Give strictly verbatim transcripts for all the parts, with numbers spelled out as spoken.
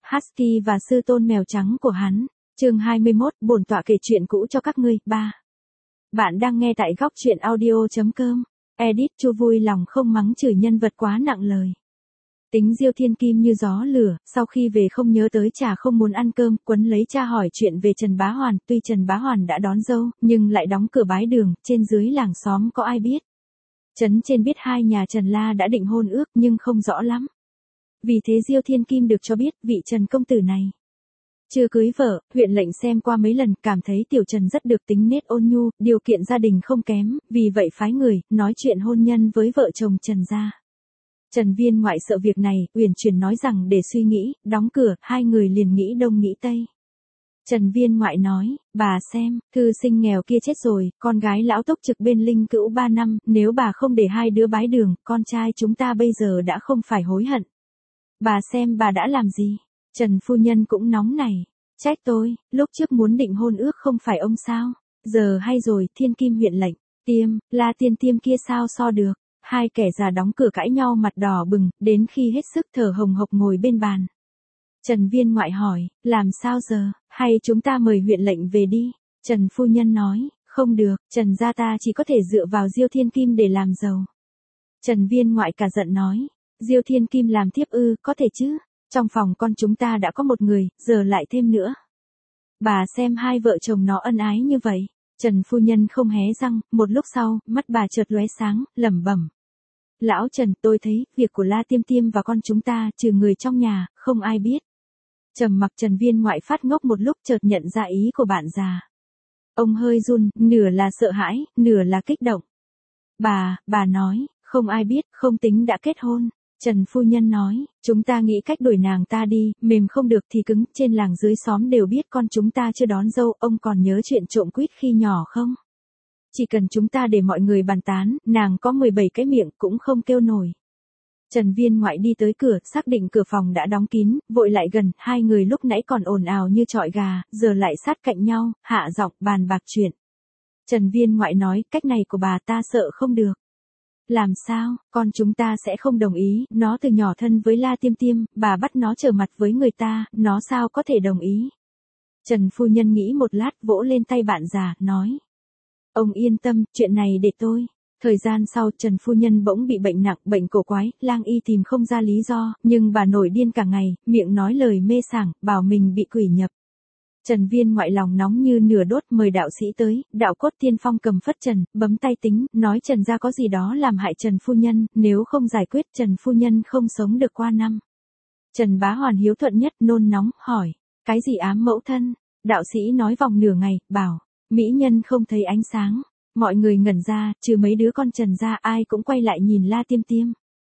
Husky và sư tôn mèo trắng của hắn. Chương hai mươi mốt, bổn tọa kể chuyện cũ cho các ngươi. ba. Bạn đang nghe tại góc truyện audio chấm com. Edit Chu vui lòng không mắng chửi nhân vật quá nặng lời. Tính Diêu Thiên Kim như gió lửa, sau khi về không nhớ tới trà không muốn ăn cơm, quấn lấy cha hỏi chuyện về Trần Bá Hoàn, tuy Trần Bá Hoàn đã đón dâu, nhưng lại đóng cửa bái đường, trên dưới làng xóm có ai biết. Trấn trên biết hai nhà Trần La đã định hôn ước nhưng không rõ lắm. Vì thế Diêu Thiên Kim được cho biết vị Trần công tử này chưa cưới vợ, huyện lệnh xem qua mấy lần, cảm thấy tiểu Trần rất được tính nết ôn nhu, điều kiện gia đình không kém, vì vậy phái người, nói chuyện hôn nhân với vợ chồng Trần gia. Trần Viên Ngoại sợ việc này, uyển chuyển nói rằng để suy nghĩ, đóng cửa, hai người liền nghĩ đông nghĩ tây. Trần Viên Ngoại nói, bà xem, thư sinh nghèo kia chết rồi, con gái lão túc trực bên Linh Cữu ba năm, nếu bà không để hai đứa bái đường, con trai chúng ta bây giờ đã không phải hối hận. Bà xem bà đã làm gì? Trần phu nhân cũng nóng này. Trách tôi, lúc trước muốn định hôn ước không phải ông sao? Giờ hay rồi, Thiên Kim huyện lệnh, Tiêm, La Tiên Tiêm kia sao so được? Hai kẻ già đóng cửa cãi nhau mặt đỏ bừng, đến khi hết sức thở hồng hộc ngồi bên bàn. Trần Viên Ngoại hỏi, làm sao giờ, hay chúng ta mời huyện lệnh về đi? Trần phu nhân nói, không được, Trần gia ta chỉ có thể dựa vào Diêu Thiên Kim để làm giàu. Trần Viên Ngoại cả giận nói, Diêu Thiên Kim làm thiếp ư, có thể chứ? Trong phòng con chúng ta đã có một người, giờ lại thêm nữa. Bà xem hai vợ chồng nó ân ái như vậy. Trần phu nhân không hé răng, một lúc sau, mắt bà chợt lóe sáng, lẩm bẩm. Lão Trần, tôi thấy, việc của La Tiêm Tiêm và con chúng ta, trừ người trong nhà, không ai biết. Trầm mặc Trần Viên Ngoại phát ngốc một lúc chợt nhận ra ý của bạn già. Ông hơi run, nửa là sợ hãi, nửa là kích động. Bà, bà nói, không ai biết, không tính đã kết hôn. Trần phu nhân nói, chúng ta nghĩ cách đuổi nàng ta đi, mềm không được thì cứng, trên làng dưới xóm đều biết con chúng ta chưa đón dâu, ông còn nhớ chuyện trộm quýt khi nhỏ không? Chỉ cần chúng ta để mọi người bàn tán, nàng có mười bảy cái miệng cũng không kêu nổi. Trần Viên Ngoại đi tới cửa, xác định cửa phòng đã đóng kín, vội lại gần, hai người lúc nãy còn ồn ào như chọi gà, giờ lại sát cạnh nhau, hạ giọng bàn bạc chuyện. Trần Viên Ngoại nói, cách này của bà ta sợ không được. Làm sao, con chúng ta sẽ không đồng ý, nó từ nhỏ thân với La Tiêm Tiêm, bà bắt nó trở mặt với người ta, nó sao có thể đồng ý. Trần phu nhân nghĩ một lát, vỗ lên tay bạn già, nói. Ông yên tâm, chuyện này để tôi. Thời gian sau, Trần phu nhân bỗng bị bệnh nặng, bệnh cổ quái, lang y tìm không ra lý do, nhưng bà nổi điên cả ngày, miệng nói lời mê sảng, bảo mình bị quỷ nhập. Trần Viên Ngoại lòng nóng như nửa đốt, mời đạo sĩ tới, đạo cốt tiên phong cầm phất trần, bấm tay tính, nói Trần gia có gì đó làm hại Trần phu nhân, nếu không giải quyết Trần phu nhân không sống được qua năm. Trần Bá Hoàn hiếu thuận nhất, nôn nóng, hỏi, cái gì ám mẫu thân? Đạo sĩ nói vòng nửa ngày, bảo, mỹ nhân không thấy ánh sáng. Mọi người ngẩn ra, trừ mấy đứa con Trần gia, ai cũng quay lại nhìn La Tiêm Tiêm.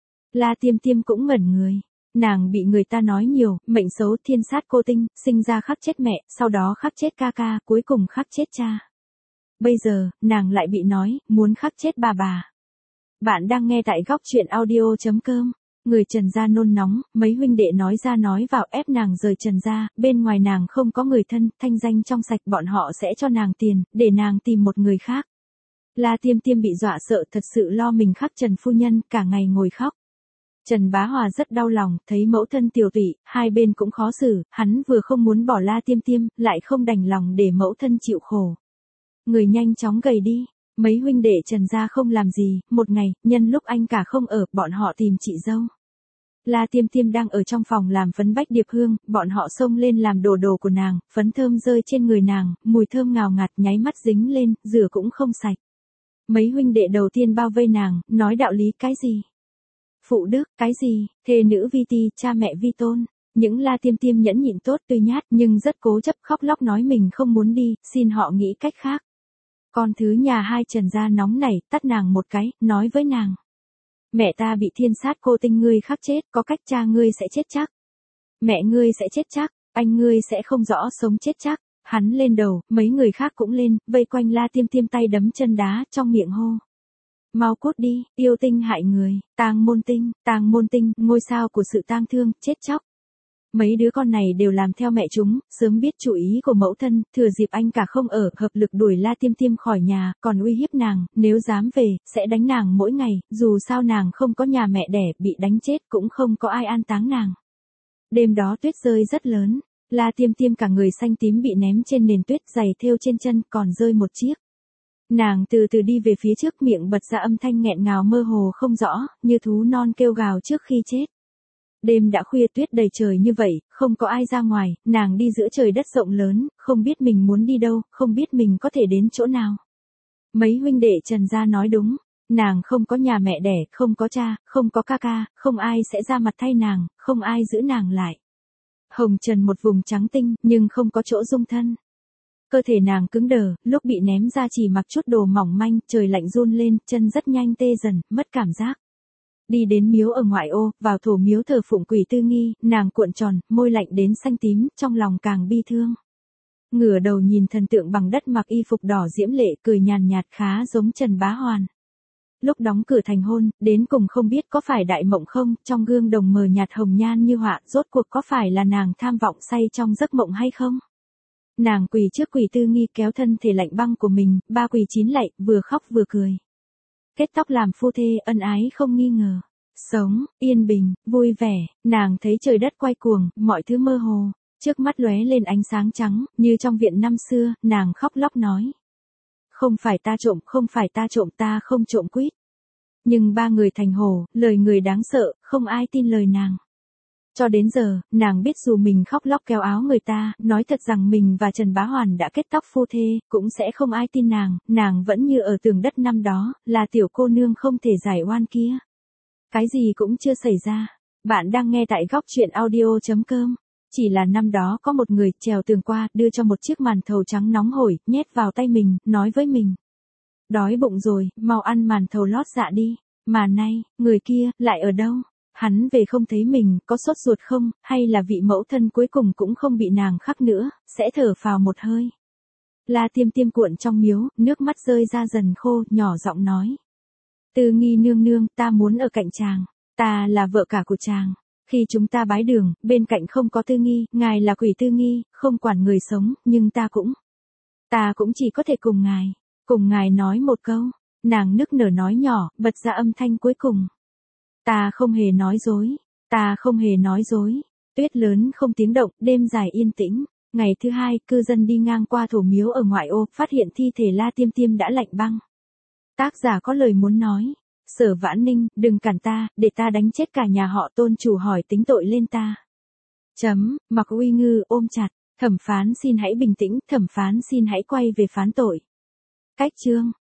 La Tiêm Tiêm cũng ngẩn người. Nàng bị người ta nói nhiều, mệnh xấu thiên sát cô tinh, sinh ra khắc chết mẹ, sau đó khắc chết ca ca, cuối cùng khắc chết cha. Bây giờ, nàng lại bị nói, muốn khắc chết bà bà. Bạn đang nghe tại góc truyện audio chấm com. Người Trần gia nôn nóng, mấy huynh đệ nói ra nói vào ép nàng rời Trần gia, bên ngoài nàng không có người thân, thanh danh trong sạch, bọn họ sẽ cho nàng tiền, để nàng tìm một người khác. La Tiêm Tiêm bị dọa sợ, thật sự lo mình khắc Trần phu nhân, cả ngày ngồi khóc. Trần Bá Hòa rất đau lòng, thấy mẫu thân tiều tụy, hai bên cũng khó xử, hắn vừa không muốn bỏ La Tiêm Tiêm, lại không đành lòng để mẫu thân chịu khổ. Người nhanh chóng gầy đi, mấy huynh đệ Trần gia không làm gì, một ngày, nhân lúc anh cả không ở, bọn họ tìm chị dâu. La Tiêm Tiêm đang ở trong phòng làm phấn bách điệp hương, bọn họ xông lên làm đồ đồ của nàng, phấn thơm rơi trên người nàng, mùi thơm ngào ngạt nháy mắt dính lên, rửa cũng không sạch. Mấy huynh đệ đầu tiên bao vây nàng, nói đạo lý cái gì? Phụ đức, cái gì, thê nữ vi ti, cha mẹ vi tôn. Những La Tiêm Tiêm nhẫn nhịn tốt tuy nhát nhưng rất cố chấp khóc lóc nói mình không muốn đi, xin họ nghĩ cách khác. Con thứ nhà hai Trần gia nóng nảy, tắt nàng một cái, nói với nàng. Mẹ ta bị thiên sát cô tinh ngươi khắc chết, có cách cha ngươi sẽ chết chắc. Mẹ ngươi sẽ chết chắc, anh ngươi sẽ không rõ sống chết chắc. Hắn lên đầu, mấy người khác cũng lên, vây quanh La Tiêm Tiêm tay đấm chân đá, trong miệng hô. Mau cút đi, yêu tinh hại người, tang môn tinh, tang môn tinh, ngôi sao của sự tang thương, chết chóc. Mấy đứa con này đều làm theo mẹ chúng, sớm biết chủ ý của mẫu thân, thừa dịp anh cả không ở, hợp lực đuổi La Tiêm Tiêm khỏi nhà, còn uy hiếp nàng, nếu dám về, sẽ đánh nàng mỗi ngày, dù sao nàng không có nhà mẹ đẻ, bị đánh chết cũng không có ai an táng nàng. Đêm đó tuyết rơi rất lớn, La Tiêm Tiêm cả người xanh tím bị ném trên nền tuyết, giày thêu trên chân còn rơi một chiếc. Nàng từ từ đi về phía trước, miệng bật ra âm thanh nghẹn ngào mơ hồ không rõ, như thú non kêu gào trước khi chết. Đêm đã khuya, tuyết đầy trời như vậy, không có ai ra ngoài, nàng đi giữa trời đất rộng lớn, không biết mình muốn đi đâu, không biết mình có thể đến chỗ nào. Mấy huynh đệ Trần gia nói đúng, nàng không có nhà mẹ đẻ, không có cha, không có ca ca, không ai sẽ ra mặt thay nàng, không ai giữ nàng lại. Hồng trần một vùng trắng tinh, nhưng không có chỗ dung thân. Cơ thể nàng cứng đờ, lúc bị ném ra chỉ mặc chút đồ mỏng manh, trời lạnh run lên, chân rất nhanh tê dần, mất cảm giác. Đi đến miếu ở ngoại ô, vào thổ miếu thờ phụng quỷ Tư Nghi, nàng cuộn tròn, môi lạnh đến xanh tím, trong lòng càng bi thương. Ngửa đầu nhìn thần tượng bằng đất mặc y phục đỏ diễm lệ, cười nhàn nhạt khá giống Trần Bá Hoàn. Lúc đóng cửa thành hôn, đến cùng không biết có phải đại mộng không, trong gương đồng mờ nhạt hồng nhan như họa, rốt cuộc có phải là nàng tham vọng say trong giấc mộng hay không? Nàng quỳ trước quỷ Tư Nghi, kéo thân thể lạnh băng của mình, ba quỳ chín lạy, vừa khóc vừa cười. Kết tóc làm phu thê, ân ái không nghi ngờ. Sống, yên bình, vui vẻ, nàng thấy trời đất quay cuồng, mọi thứ mơ hồ, trước mắt lóe lên ánh sáng trắng, như trong viện năm xưa, nàng khóc lóc nói. Không phải ta trộm, không phải ta trộm, ta không trộm quýt. Nhưng ba người thành hồ, lời người đáng sợ, không ai tin lời nàng. Cho đến giờ, nàng biết dù mình khóc lóc kéo áo người ta, nói thật rằng mình và Trần Bá Hoàn đã kết tóc phu thê, cũng sẽ không ai tin nàng, nàng vẫn như ở tường đất năm đó, là tiểu cô nương không thể giải oan kia. Cái gì cũng chưa xảy ra. Bạn đang nghe tại góc truyện audio chấm com. Chỉ là năm đó có một người trèo tường qua, đưa cho một chiếc màn thầu trắng nóng hổi, nhét vào tay mình, nói với mình. Đói bụng rồi, mau ăn màn thầu lót dạ đi. Mà nay, người kia, lại ở đâu? Hắn về không thấy mình, có sốt ruột không, hay là vị mẫu thân cuối cùng cũng không bị nàng khắc nữa, sẽ thở phào một hơi. La Tiêm Tiêm cuộn trong miếu, nước mắt rơi ra dần khô, nhỏ giọng nói. Tư Nghi nương nương, ta muốn ở cạnh chàng, ta là vợ cả của chàng. Khi chúng ta bái đường, bên cạnh không có Tư Nghi, ngài là quỷ Tư Nghi, không quản người sống, nhưng ta cũng. Ta cũng chỉ có thể cùng ngài, cùng ngài nói một câu. Nàng nức nở nói nhỏ, bật ra âm thanh cuối cùng. Ta không hề nói dối, ta không hề nói dối. Tuyết lớn không tiếng động, đêm dài yên tĩnh. Ngày thứ hai, cư dân đi ngang qua thổ miếu ở ngoại ô, phát hiện thi thể La Tiêm Tiêm đã lạnh băng. Tác giả có lời muốn nói. Sở Vãn Ninh, đừng cản ta, để ta đánh chết cả nhà họ Tôn chủ hỏi tính tội lên ta. Chấm, Mặc Uy Ngư ôm chặt, thẩm phán xin hãy bình tĩnh, thẩm phán xin hãy quay về phán tội. Cách chương.